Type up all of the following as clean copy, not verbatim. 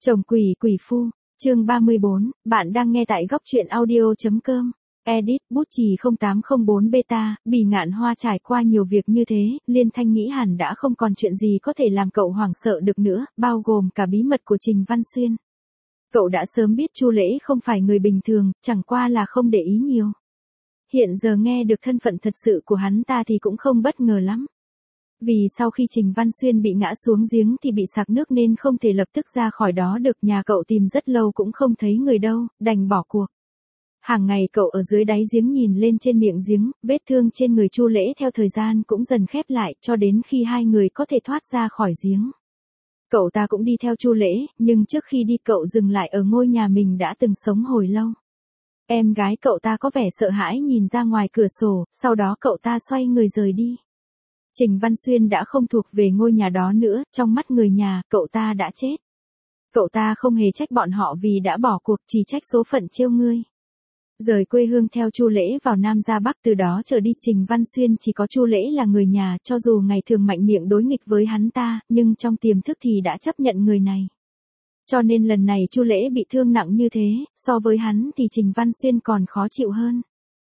Chồng quỷ quỷ phu, chương 34, bạn đang nghe tại góc truyện audio.com. Edit, bút chì 0804 beta, Bỉ Ngạn Hoa trải qua nhiều việc như thế, Liên Thanh nghĩ hẳn đã không còn chuyện gì có thể làm cậu hoảng sợ được nữa, bao gồm cả bí mật của Trình Văn Xuyên. Cậu đã sớm biết Chu Lễ không phải người bình thường, chẳng qua là không để ý nhiều. Hiện giờ nghe được thân phận thật sự của hắn ta thì cũng không bất ngờ lắm. Vì sau khi Trình Văn Xuyên bị ngã xuống giếng thì bị sặc nước nên không thể lập tức ra khỏi đó được, nhà cậu tìm rất lâu cũng không thấy người đâu, đành bỏ cuộc. Hàng ngày cậu ở dưới đáy giếng nhìn lên trên miệng giếng, vết thương trên người Chu Lễ theo thời gian cũng dần khép lại cho đến khi hai người có thể thoát ra khỏi giếng. Cậu ta cũng đi theo Chu Lễ, nhưng trước khi đi cậu dừng lại ở ngôi nhà mình đã từng sống hồi lâu. Em gái cậu ta có vẻ sợ hãi nhìn ra ngoài cửa sổ, sau đó cậu ta xoay người rời đi. Trình Văn Xuyên đã không thuộc về ngôi nhà đó nữa, trong mắt người nhà, cậu ta đã chết. Cậu ta không hề trách bọn họ vì đã bỏ cuộc, chỉ trách số phận trêu ngươi. Rời quê hương theo Chu Lễ vào Nam ra Bắc, từ đó trở đi Trình Văn Xuyên chỉ có Chu Lễ là người nhà, cho dù ngày thường mạnh miệng đối nghịch với hắn ta, nhưng trong tiềm thức thì đã chấp nhận người này. Cho nên lần này Chu Lễ bị thương nặng như thế, so với hắn thì Trình Văn Xuyên còn khó chịu hơn.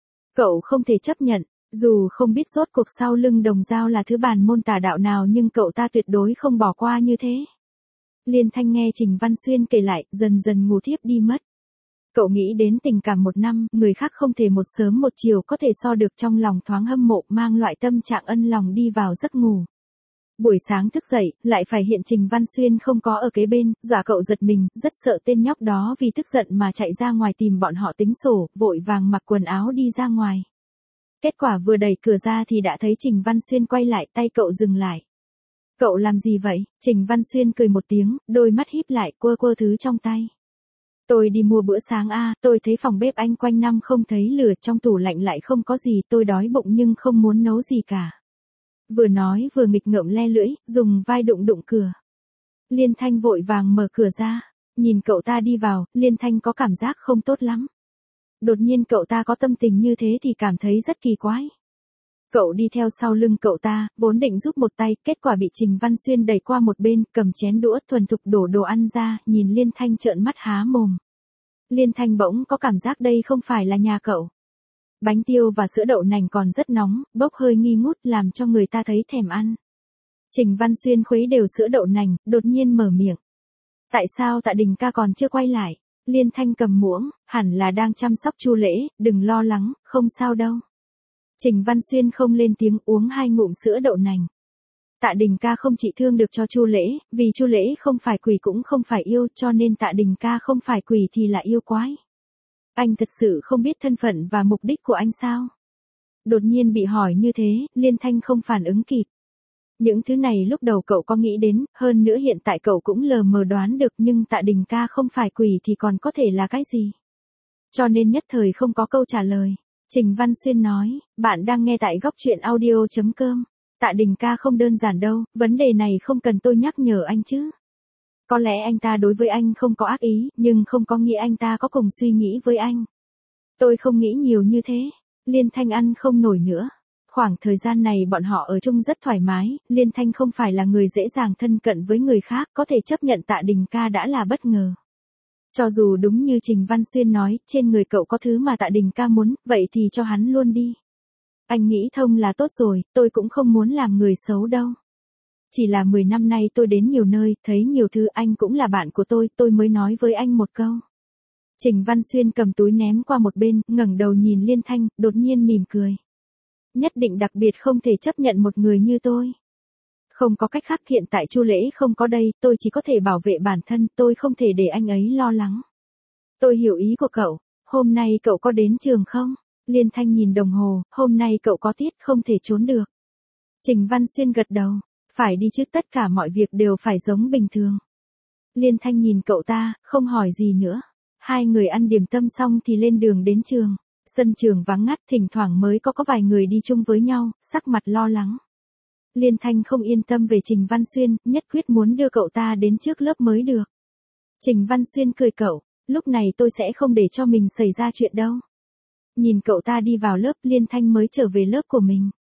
Cậu không thể chấp nhận. Dù không biết rốt cuộc sau lưng Đồng Dao là thứ bản môn tà đạo nào nhưng cậu ta tuyệt đối không bỏ qua như thế. Liên Thanh nghe Trình Văn Xuyên kể lại, dần dần ngủ thiếp đi mất. Cậu nghĩ đến tình cảm một năm, người khác không thể một sớm một chiều có thể so được, trong lòng thoáng hâm mộ, mang loại tâm trạng ân lòng đi vào giấc ngủ. Buổi sáng thức dậy, lại phải hiện Trình Văn Xuyên không có ở kế bên, dọa cậu giật mình, rất sợ tên nhóc đó vì tức giận mà chạy ra ngoài tìm bọn họ tính sổ, vội vàng mặc quần áo đi ra ngoài. Kết quả vừa đẩy cửa ra thì đã thấy Trình Văn Xuyên quay lại, tay cậu dừng lại. Cậu làm gì vậy? Trình Văn Xuyên cười một tiếng, đôi mắt híp lại, quơ quơ thứ trong tay. Tôi đi mua bữa sáng tôi thấy phòng bếp anh quanh năm không thấy lửa, trong tủ lạnh lại không có gì, tôi đói bụng nhưng không muốn nấu gì cả. Vừa nói vừa nghịch ngợm le lưỡi, dùng vai đụng đụng cửa. Liên Thanh vội vàng mở cửa ra, nhìn cậu ta đi vào, Liên Thanh có cảm giác không tốt lắm. Đột nhiên cậu ta có tâm tình như thế thì cảm thấy rất kỳ quái. Cậu đi theo sau lưng cậu ta, vốn định giúp một tay, kết quả bị Trình Văn Xuyên đẩy qua một bên, cầm chén đũa thuần thục đổ đồ ăn ra, nhìn Liên Thanh trợn mắt há mồm. Liên Thanh bỗng có cảm giác đây không phải là nhà cậu. Bánh tiêu và sữa đậu nành còn rất nóng, bốc hơi nghi ngút làm cho người ta thấy thèm ăn. Trình Văn Xuyên khuấy đều sữa đậu nành, đột nhiên mở miệng. Tại sao Tạ Đình ca còn chưa quay lại? Liên Thanh cầm muỗng, hẳn là đang chăm sóc Chu Lễ, đừng lo lắng, không sao đâu. Trình Văn Xuyên không lên tiếng, uống 2 ngụm sữa đậu nành. Tạ Đình ca không trị thương được cho Chu Lễ, vì Chu Lễ không phải quỷ cũng không phải yêu, cho nên Tạ Đình ca không phải quỷ thì là yêu quái. Anh thật sự không biết thân phận và mục đích của anh sao? Đột nhiên bị hỏi như thế, Liên Thanh không phản ứng kịp. Những thứ này lúc đầu cậu có nghĩ đến, hơn nữa hiện tại cậu cũng lờ mờ đoán được, nhưng Tạ Đình ca không phải quỷ thì còn có thể là cái gì? Cho nên nhất thời không có câu trả lời. Trình Văn Xuyên nói, bạn đang nghe tại góc truyện audio.com. Tạ Đình ca không đơn giản đâu, vấn đề này không cần tôi nhắc nhở anh chứ. Có lẽ anh ta đối với anh không có ác ý, nhưng không có nghĩa anh ta có cùng suy nghĩ với anh. Tôi không nghĩ nhiều như thế. Liên Thanh ăn không nổi nữa. Khoảng thời gian này bọn họ ở chung rất thoải mái, Liên Thanh không phải là người dễ dàng thân cận với người khác, có thể chấp nhận Tạ Đình ca đã là bất ngờ. Cho dù đúng như Trình Văn Xuyên nói, trên người cậu có thứ mà Tạ Đình ca muốn, vậy thì cho hắn luôn đi. Anh nghĩ thông là tốt rồi, tôi cũng không muốn làm người xấu đâu. Chỉ là 10 năm nay tôi đến nhiều nơi, thấy nhiều thứ, anh cũng là bạn của tôi mới nói với anh một câu. Trình Văn Xuyên cầm túi ném qua một bên, ngẩng đầu nhìn Liên Thanh, đột nhiên mỉm cười. Nhất định đặc biệt không thể chấp nhận một người như tôi. Không có cách khác, hiện tại Chu Lễ không có đây, tôi chỉ có thể bảo vệ bản thân, tôi không thể để anh ấy lo lắng. Tôi hiểu ý của cậu, hôm nay cậu có đến trường không? Liên Thanh nhìn đồng hồ, hôm nay cậu có tiết không thể trốn được. Trình Văn Xuyên gật đầu, phải đi chứ, tất cả mọi việc đều phải giống bình thường. Liên Thanh nhìn cậu ta, không hỏi gì nữa. Hai người ăn điểm tâm xong thì lên đường đến trường. Sân trường vắng ngắt, thỉnh thoảng mới có vài người đi chung với nhau, sắc mặt lo lắng. Liên Thanh không yên tâm về Trình Văn Xuyên, nhất quyết muốn đưa cậu ta đến trước lớp mới được. Trình Văn Xuyên cười cậu, lúc này tôi sẽ không để cho mình xảy ra chuyện đâu. Nhìn cậu ta đi vào lớp, Liên Thanh mới trở về lớp của mình.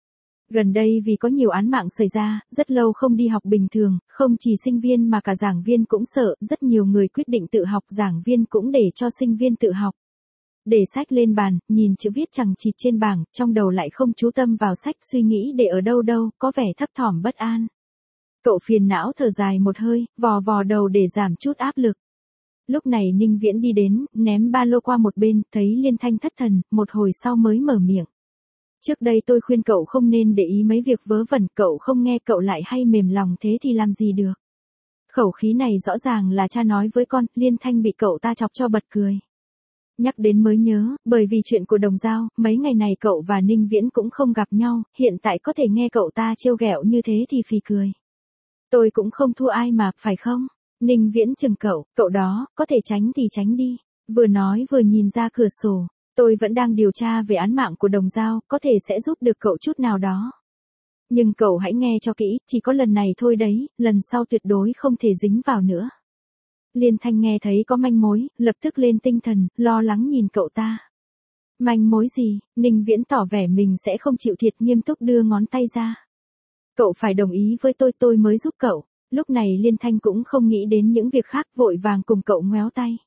Gần đây vì có nhiều án mạng xảy ra, rất lâu không đi học bình thường, không chỉ sinh viên mà cả giảng viên cũng sợ, rất nhiều người quyết định tự học, giảng viên cũng để cho sinh viên tự học. Để sách lên bàn, nhìn chữ viết chằng chịt trên bảng, trong đầu lại không chú tâm vào sách, suy nghĩ để ở đâu đâu, có vẻ thấp thỏm bất an. Cậu phiền não thở dài một hơi, vò vò đầu để giảm chút áp lực. Lúc này Ninh Viễn đi đến, ném ba lô qua một bên, thấy Liên Thanh thất thần, một hồi sau mới mở miệng. Trước đây tôi khuyên cậu không nên để ý mấy việc vớ vẩn, cậu không nghe, cậu lại hay mềm lòng thế thì làm gì được. Khẩu khí này rõ ràng là cha nói với con, Liên Thanh bị cậu ta chọc cho bật cười. Nhắc đến mới nhớ, bởi vì chuyện của Đồng Dao, mấy ngày này cậu và Ninh Viễn cũng không gặp nhau, hiện tại có thể nghe cậu ta trêu ghẹo như thế thì phì cười. Tôi cũng không thua ai mà, phải không? Ninh Viễn chừng cậu đó, có thể tránh thì tránh đi. Vừa nói vừa nhìn ra cửa sổ, tôi vẫn đang điều tra về án mạng của Đồng Dao, có thể sẽ giúp được cậu chút nào đó. Nhưng cậu hãy nghe cho kỹ, chỉ có lần này thôi đấy, lần sau tuyệt đối không thể dính vào nữa. Liên Thanh nghe thấy có manh mối, lập tức lên tinh thần, lo lắng nhìn cậu ta. Manh mối gì? Ninh Viễn tỏ vẻ mình sẽ không chịu thiệt, nghiêm túc đưa ngón tay ra. Cậu phải đồng ý với tôi mới giúp cậu. Lúc này Liên Thanh cũng không nghĩ đến những việc khác, vội vàng cùng cậu ngoéo tay.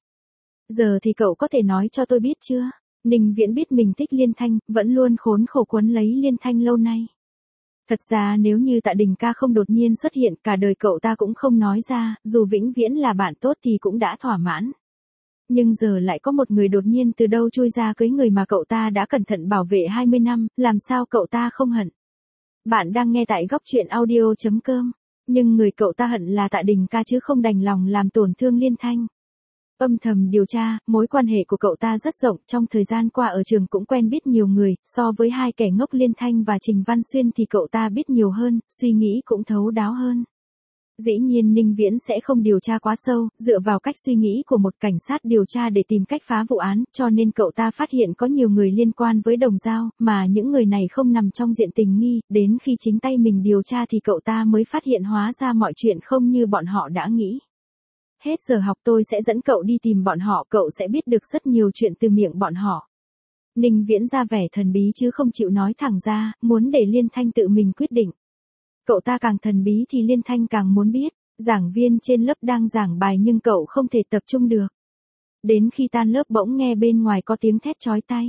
Giờ thì cậu có thể nói cho tôi biết chưa? Ninh Viễn biết mình thích Liên Thanh, vẫn luôn khốn khổ quấn lấy Liên Thanh lâu nay. Thật ra nếu như Tạ Đình ca không đột nhiên xuất hiện, cả đời cậu ta cũng không nói ra, dù vĩnh viễn là bạn tốt thì cũng đã thỏa mãn. Nhưng giờ lại có một người đột nhiên từ đâu chui ra cưới người mà cậu ta đã cẩn thận bảo vệ 20 năm, làm sao cậu ta không hận. Bạn đang nghe tại góc truyện audio.com. Nhưng người cậu ta hận là Tạ Đình ca chứ không đành lòng làm tổn thương Liên Thanh. Âm thầm điều tra, mối quan hệ của cậu ta rất rộng, trong thời gian qua ở trường cũng quen biết nhiều người, so với hai kẻ ngốc Liên Thanh và Trình Văn Xuyên thì cậu ta biết nhiều hơn, suy nghĩ cũng thấu đáo hơn. Dĩ nhiên Ninh Viễn sẽ không điều tra quá sâu, dựa vào cách suy nghĩ của một cảnh sát điều tra để tìm cách phá vụ án, cho nên cậu ta phát hiện có nhiều người liên quan với Đồng Dao, mà những người này không nằm trong diện tình nghi, đến khi chính tay mình điều tra thì cậu ta mới phát hiện hóa ra mọi chuyện không như bọn họ đã nghĩ. Hết giờ học tôi sẽ dẫn cậu đi tìm bọn họ, cậu sẽ biết được rất nhiều chuyện từ miệng bọn họ. Ninh Viễn ra vẻ thần bí chứ không chịu nói thẳng ra, muốn để Liên Thanh tự mình quyết định. Cậu ta càng thần bí thì Liên Thanh càng muốn biết, giảng viên trên lớp đang giảng bài nhưng cậu không thể tập trung được. Đến khi tan lớp bỗng nghe bên ngoài có tiếng thét chói tai.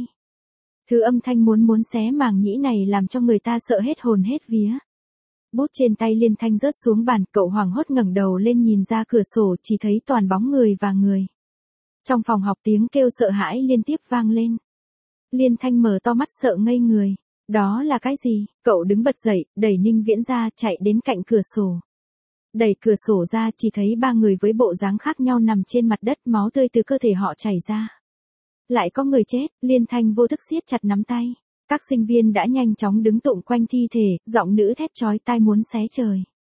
Thứ âm thanh muốn xé màng nhĩ này làm cho người ta sợ hết hồn hết vía. Bút trên tay Liên Thanh rớt xuống bàn, cậu hoảng hốt ngẩng đầu lên nhìn ra cửa sổ, chỉ thấy toàn bóng người và người. Trong phòng học tiếng kêu sợ hãi liên tiếp vang lên. Liên Thanh mở to mắt sợ ngây người. Đó là cái gì? Cậu đứng bật dậy, đẩy Ninh Viễn ra, chạy đến cạnh cửa sổ. Đẩy cửa sổ ra, chỉ thấy ba người với bộ dáng khác nhau nằm trên mặt đất, máu tươi từ cơ thể họ chảy ra. Lại có người chết, Liên Thanh vô thức siết chặt nắm tay. Các sinh viên đã nhanh chóng đứng tụng quanh thi thể, giọng nữ thét chói tai muốn xé trời.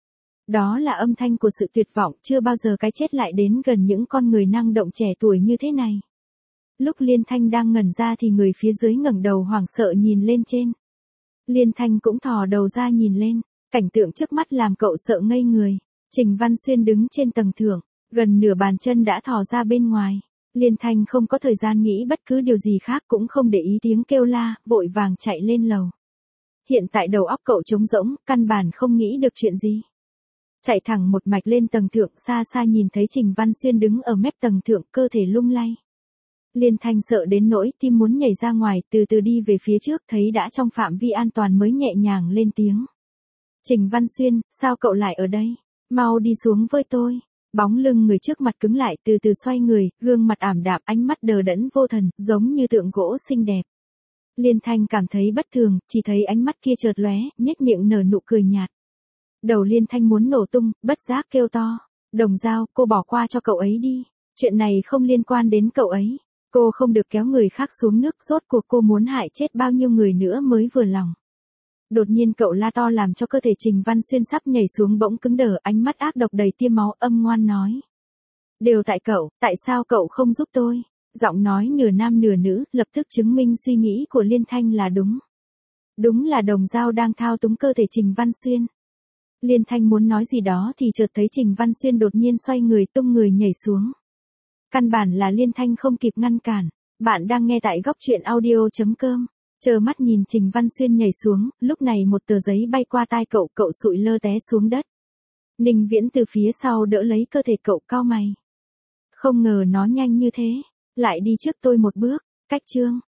Đó là âm thanh của sự tuyệt vọng, chưa bao giờ cái chết lại đến gần những con người năng động trẻ tuổi như thế này. Lúc Liên Thanh đang ngẩn ra thì người phía dưới ngẩng đầu hoảng sợ nhìn lên trên. Liên Thanh cũng thò đầu ra nhìn lên, cảnh tượng trước mắt làm cậu sợ ngây người. Trình Văn Xuyên đứng trên tầng thượng, gần nửa bàn chân đã thò ra bên ngoài. Liên Thanh không có thời gian nghĩ bất cứ điều gì khác, cũng không để ý tiếng kêu la, vội vàng chạy lên lầu. Hiện tại đầu óc cậu trống rỗng, căn bản không nghĩ được chuyện gì. Chạy thẳng một mạch lên tầng thượng, xa xa nhìn thấy Trình Văn Xuyên đứng ở mép tầng thượng, cơ thể lung lay. Liên Thanh sợ đến nỗi tim muốn nhảy ra ngoài, từ từ đi về phía trước, thấy đã trong phạm vi an toàn mới nhẹ nhàng lên tiếng. Trình Văn Xuyên, sao cậu lại ở đây? Mau đi xuống với tôi. Bóng lưng người trước mặt cứng lại, từ từ xoay người, gương mặt ảm đạm, ánh mắt đờ đẫn vô thần, giống như tượng gỗ xinh đẹp. Liên Thanh cảm thấy bất thường, chỉ thấy ánh mắt kia chợt lóe, nhếch miệng nở nụ cười nhạt. Đầu Liên Thanh muốn nổ tung, bất giác kêu to. Đồng Dao, cô bỏ qua cho cậu ấy đi. Chuyện này không liên quan đến cậu ấy. Cô không được kéo người khác xuống nước, rốt cuộc cô muốn hại chết bao nhiêu người nữa mới vừa lòng. Đột nhiên cậu la to làm cho cơ thể Trình Văn Xuyên sắp nhảy xuống bỗng cứng đờ, ánh mắt ác độc đầy tia máu, âm ngoan nói. Đều tại cậu, tại sao cậu không giúp tôi? Giọng nói nửa nam nửa nữ, lập tức chứng minh suy nghĩ của Liên Thanh là đúng. Đúng là Đồng Dao đang thao túng cơ thể Trình Văn Xuyên. Liên Thanh muốn nói gì đó thì chợt thấy Trình Văn Xuyên đột nhiên xoay người tung người nhảy xuống. Căn bản là Liên Thanh không kịp ngăn cản. Bạn đang nghe tại góc truyện audio.com. Trơ mắt nhìn Trình Văn Xuyên nhảy xuống, lúc này một tờ giấy bay qua tai cậu, cậu sụi lơ té xuống đất. Ninh Viễn từ phía sau đỡ lấy cơ thể cậu, cau mày. Không ngờ nó nhanh như thế, lại đi trước tôi một bước, cách chương.